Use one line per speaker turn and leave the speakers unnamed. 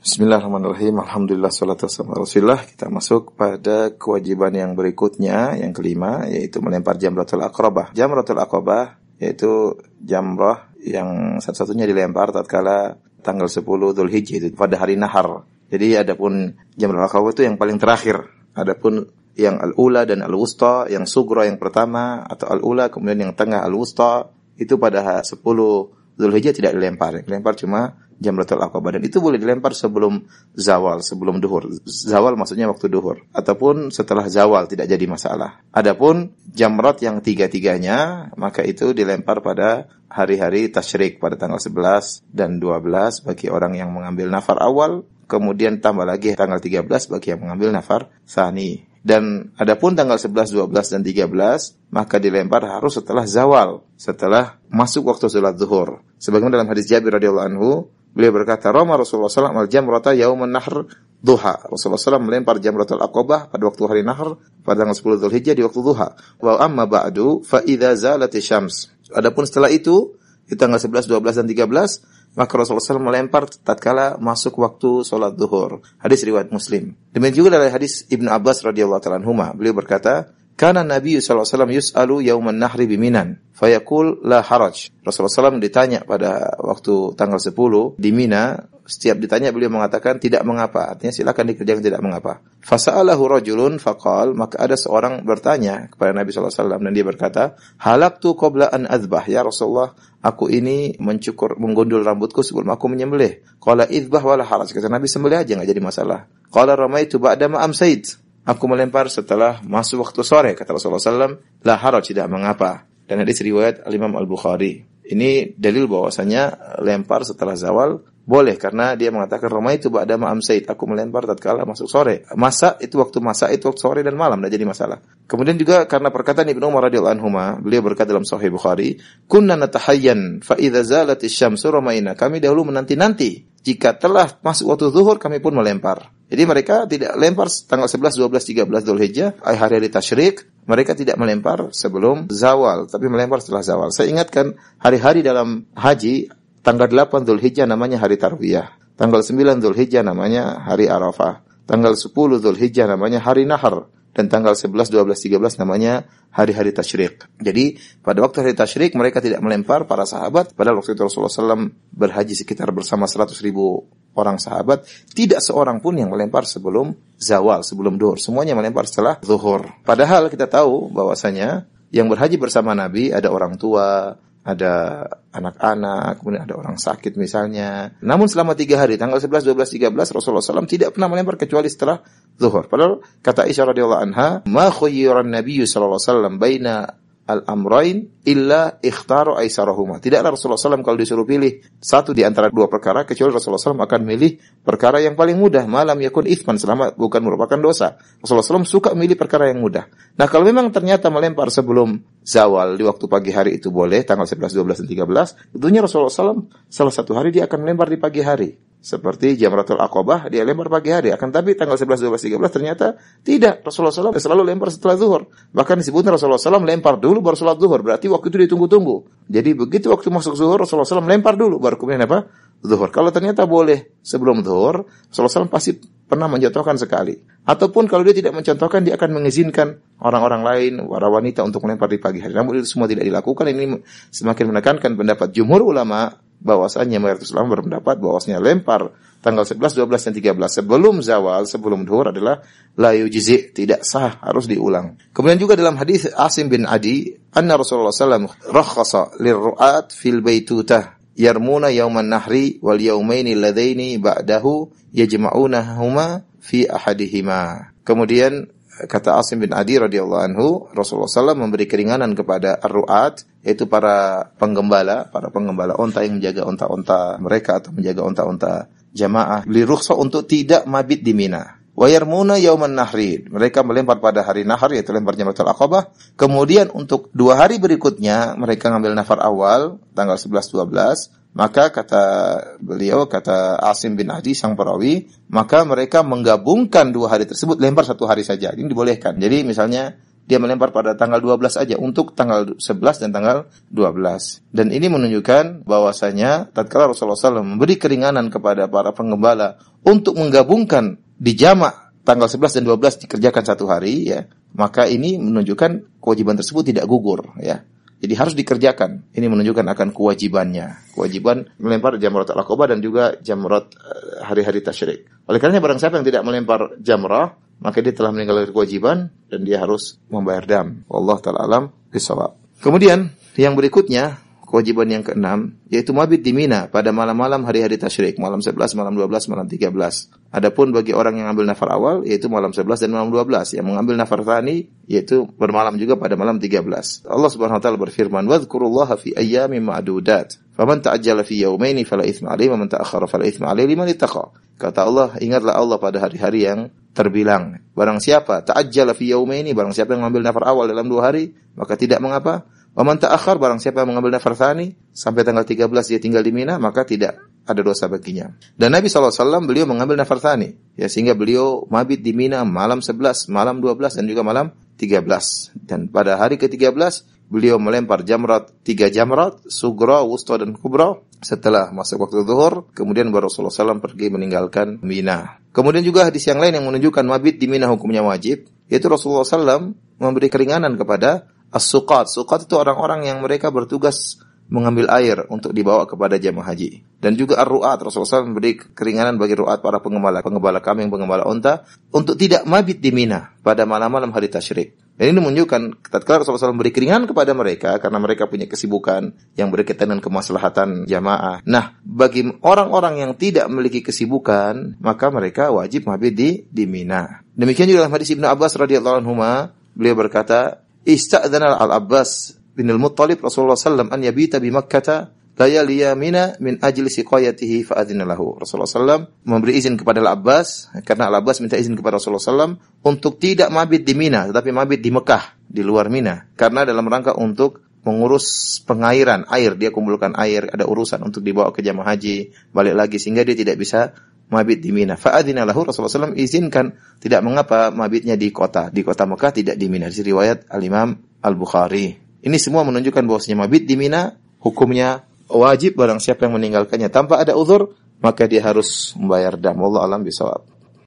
Bismillahirrahmanirrahim. Alhamdulillah, salatu wassalamu ala Rasulillah. Kita masuk pada kewajiban yang berikutnya, yang kelima, yaitu melempar jamratul aqabah. Jamratul aqabah yaitu jamrah yang satu-satunya dilempar tatkala tanggal 10 Dzulhijjah, itu pada hari nahar. Jadi adapun jamratul aqabah itu yang paling terakhir. Adapun yang al-ula dan al-wusta, yang sugra yang pertama atau al-ula, kemudian yang tengah al-wusta, itu pada 10 Dzulhijjah tidak dilempar. Dilempar cuma jamratul aqabah, dan itu boleh dilempar sebelum zawal, sebelum duhur. Zawal maksudnya waktu duhur, ataupun setelah zawal tidak jadi masalah. Adapun jamrat yang tiga-tiganya, maka itu dilempar pada hari-hari tasyrik, pada tanggal 11 dan 12 bagi orang yang mengambil nafar awal, kemudian tambah lagi tanggal 13 bagi yang mengambil nafar tsani. Dan adapun tanggal 11, 12 dan 13 maka dilempar harus setelah zawal, setelah masuk waktu salat zuhur. Sebagaimana dalam hadis Jabir radhiyallahu anhu, beliau berkata, "Rama Rasulullah sallallahu alaihi wasallam al-jamrata yauman nahr duha." Rasulullah sallallahu melempar jamratul aqabah pada waktu hari nahr pada tanggal 10 Dzulhijjah di waktu duha. Wa amma ba'du fa idza zalati syams. Adapun setelah itu di tanggal 11, 12 dan 13 maka Rasulullah SAW melempar tatkala masuk waktu salat zuhur. Hadis riwayat Muslim. Demikian juga dari hadis Ibnu Abbas radhiyallahu ta'ala anhuma, beliau berkata, "Kana Nabi sallallahu alaihi wasallam yus'alu yauman nahri biminan, fayaqul la haraj." Rasulullah SAW ditanya pada waktu tanggal 10 di Mina, setiap ditanya beliau mengatakan tidak mengapa, artinya silakan dikerjakan, tidak mengapa. Fasa'alahu rajulun faqal, maka ada seorang bertanya kepada Nabi sallallahu alaihi wasallam dan dia berkata, "Halaqtu qabla an adzbah." Ya Rasulullah, aku ini menggundul rambutku sebelum aku menyembelih. Qala idzbah wala haraj. Kata Nabi, sembelih aja, enggak jadi masalah. Qala ramaitu ba'da ma amsait. Aku melempar setelah masuk waktu sore. Kata Rasulullah SAW, la haraj, tidak mengapa. Dan hadis riwayat Al-Imam Al-Bukhari. Ini dalil bahwasanya lempar setelah zawal boleh, karena dia mengatakan ramaitu ba'da ma amsait, aku melempar tatkala masuk sore. Masa itu waktu sore dan malam, tidak jadi masalah. Kemudian juga karena perkataan Ibnu Umar radhiyallahu anhuma, beliau berkata dalam Sahih Bukhari, "Kunna natahayyan fa idza zalatis syamsu ramaina." Kami dahulu menanti-nanti, jika telah masuk waktu zuhur kami pun melempar. Jadi mereka tidak lempar tanggal 11, 12, 13 Dzulhijjah, hari-hari tasyrik. Mereka tidak melempar sebelum zawal, tapi melempar setelah zawal. Saya ingatkan, hari-hari dalam haji, tanggal 8 Dzulhijjah namanya hari tarwiyah. Tanggal 9 Dzulhijjah namanya hari Arafah. Tanggal 10 Dzulhijjah namanya hari nahar. Dan tanggal 11, 12, 13 namanya hari-hari tasyrik. Jadi pada waktu hari tasyrik mereka tidak melempar, para sahabat. Padahal waktu itu Rasulullah SAW berhaji sekitar bersama 100.000 orang sahabat. Tidak seorang pun yang melempar sebelum zawal, sebelum duhur. Semuanya melempar setelah zuhur. Padahal kita tahu bahwasanya yang berhaji bersama Nabi ada orang tua, ada anak-anak, kemudian ada orang sakit misalnya. Namun selama 3 hari, tanggal 11, 12, 13, Rasulullah SAW tidak pernah melempar kecuali setelah zuhur. Padahal kata Aisyah radhiyallahu anha, "Ma khuyyiran Nabi sallallahu alaihi wasallam baina al-amrain illa ikhtaru aisarahuma." Tidaklah Rasulullah SAW kalau disuruh pilih satu di antara dua perkara, kecuali Rasulullah SAW akan milih perkara yang paling mudah, malam yakun itsman, selama bukan merupakan dosa. Rasulullah SAW suka milih perkara yang mudah. Nah, kalau memang ternyata melempar sebelum zawal di waktu pagi hari itu boleh, tanggal 11, 12 dan 13, tentunya Rasulullah SAW salah satu hari dia akan melempar di pagi hari. Seperti jamratul aqabah, dia lempar pagi hari. Akan tapi tanggal 11, 12, 13 ternyata tidak. Rasulullah SAW selalu lempar setelah zuhur. Bahkan disebutnya Rasulullah SAW lempar dulu baru salat zuhur. Berarti waktu itu ditunggu-tunggu. Jadi begitu waktu masuk zuhur, Rasulullah SAW lempar dulu, baru kemudian apa? Zuhur. Kalau ternyata boleh sebelum zuhur, Rasulullah SAW pasti pernah mencontohkan sekali. Ataupun kalau dia tidak mencontohkan, dia akan mengizinkan orang-orang lain, para wanita untuk melempar di pagi hari. Namun itu semua tidak dilakukan. Ini semakin menekankan pendapat jumhur ulama, bahwasanya mayoritas ulama berpendapat bahwasanya lempar tanggal 11, 12 dan 13 sebelum zawal, sebelum duhur adalah la yujzi, tidak sah, harus diulang. Kemudian juga dalam hadis Asim bin Adi, anna Rasulullah SAW rakhasa lirru'at fil baitutah yarmuna yauman nahri wal yaumaini ladaini ba'dahu yajma'unahuma fi ahadihima. Kemudian kata Asim bin Adi radhiyallahu anhu, Rasulullah SAW memberi keringanan kepada ar-ru'at, yaitu para penggembala onta yang menjaga onta-onta mereka atau menjaga onta-onta jamaah, beli rukhsah untuk tidak mabit di Mina. Wa yarmuna yauman nahri, mereka melempar pada hari nahar, yaitu lempar jamratul aqabah. Kemudian untuk 2 hari berikutnya mereka ngambil nafar awal tanggal 11, 12. Maka kata Asim bin Adi sang perawi, maka mereka menggabungkan 2 hari tersebut, lempar 1 hari saja. Ini dibolehkan. Jadi misalnya dia melempar pada tanggal 12 aja untuk tanggal 11 dan tanggal 12. Dan ini menunjukkan bahwasanya tatkala Rasulullah SAW memberi keringanan kepada para penggembala untuk menggabungkan di jamak tanggal 11 dan 12 dikerjakan satu hari, ya, maka ini menunjukkan kewajiban tersebut tidak gugur, ya. Jadi harus dikerjakan. Ini menunjukkan akan kewajibannya. Kewajiban melempar jamrat al-aqabah dan juga jamrat hari-hari tasyrik. Oleh karena barang siapa yang tidak melempar jamrah, maka dia telah meninggalkan kewajiban dan dia harus membayar dam. Wallahu ta'ala alam bisawab. Kemudian yang berikutnya, kewajiban yang keenam, yaitu mabit di Mina pada malam-malam hari-hari tasyrik, malam 11, malam 12, malam 13. Adapun bagi orang yang ambil nafar awal, yaitu malam 11 dan malam 12. Yang mengambil nafar tsani, yaitu bermalam juga pada malam 13. Allah Subhanahu wa taala berfirman, "Wadhkurullaha fi ayyamin ma'dudat. Faman ta'ajjala fi yawmaini fala itsma 'alaihi wa man ta'akhkhara fala itsma 'alaihi liman ittaqa." Kata Allah, ingatlah Allah pada hari-hari yang terbilang. Barang siapa ta'ajjala fi yawmaini, barang siapa yang mengambil nafar awal dalam 2 hari, maka tidak mengapa. Wa man ta'akhkhar, barang siapa yang mengambil nafar tsani sampai tanggal 13 dia tinggal di Mina, maka tidak ada dosa baginya. Dan Nabi SAW beliau mengambil nafar tsani, ya, sehingga beliau mabit di Mina malam 11, malam 12 dan juga malam 13. Dan pada hari ke-13 beliau melempar jamrat, 3 jamrat, sugra, wusta dan kubra setelah masuk waktu zuhur. Kemudian baru Rasulullah SAW pergi meninggalkan Mina. Kemudian juga hadis yang lain yang menunjukkan mabit di Mina hukumnya wajib, yaitu Rasulullah SAW memberi keringanan kepada as-suqat. Suqat itu orang-orang yang mereka bertugas mengambil air untuk dibawa kepada jamaah haji. Dan juga ar-ru'at, Rasulullah SAW memberi keringanan bagi ru'at, para pengembala kambing, pengembala unta, untuk tidak mabit di Mina pada malam-malam hari tasyrik. Dan ini menunjukkan tatkala Rasulullah SAW memberi keringanan kepada mereka karena mereka punya kesibukan yang berkaitan dengan kemaslahatan jamaah. Nah, bagi orang-orang yang tidak memiliki kesibukan, maka mereka wajib mabit di Mina. Demikian juga dalam hadis Ibnu Abbas radhiyallahu anhuma, beliau berkata, "Ista'dzana al-Abbas bin al-Muttalib Rasulullah sallallahu an yabita bi Makkah layaliya Mina min ajli siqayatihi fa adzina lahu." Rasulullah sallallahu memberi izin kepada Al-Abbas karena Al-Abbas minta izin kepada Rasulullah sallallahu untuk tidak mabit di Mina tetapi mabit di Mekah, di luar Mina, karena dalam rangka untuk mengurus pengairan, air, dia kumpulkan air, ada urusan untuk dibawa ke jamaah haji, balik lagi sehingga dia tidak bisa mabit di Mina. Fa adzina lahu, Rasulullah sallallahu izinkan, tidak mengapa mabitnya di kota Mekah, tidak di Mina. Di riwayat Al-Imam Al-Bukhari. Ini semua menunjukkan bahwasanya mabit di Mina hukumnya wajib. Barang siapa yang meninggalkannya tanpa ada uzur, maka dia harus membayar dam. Wallahu a'lam bishawab.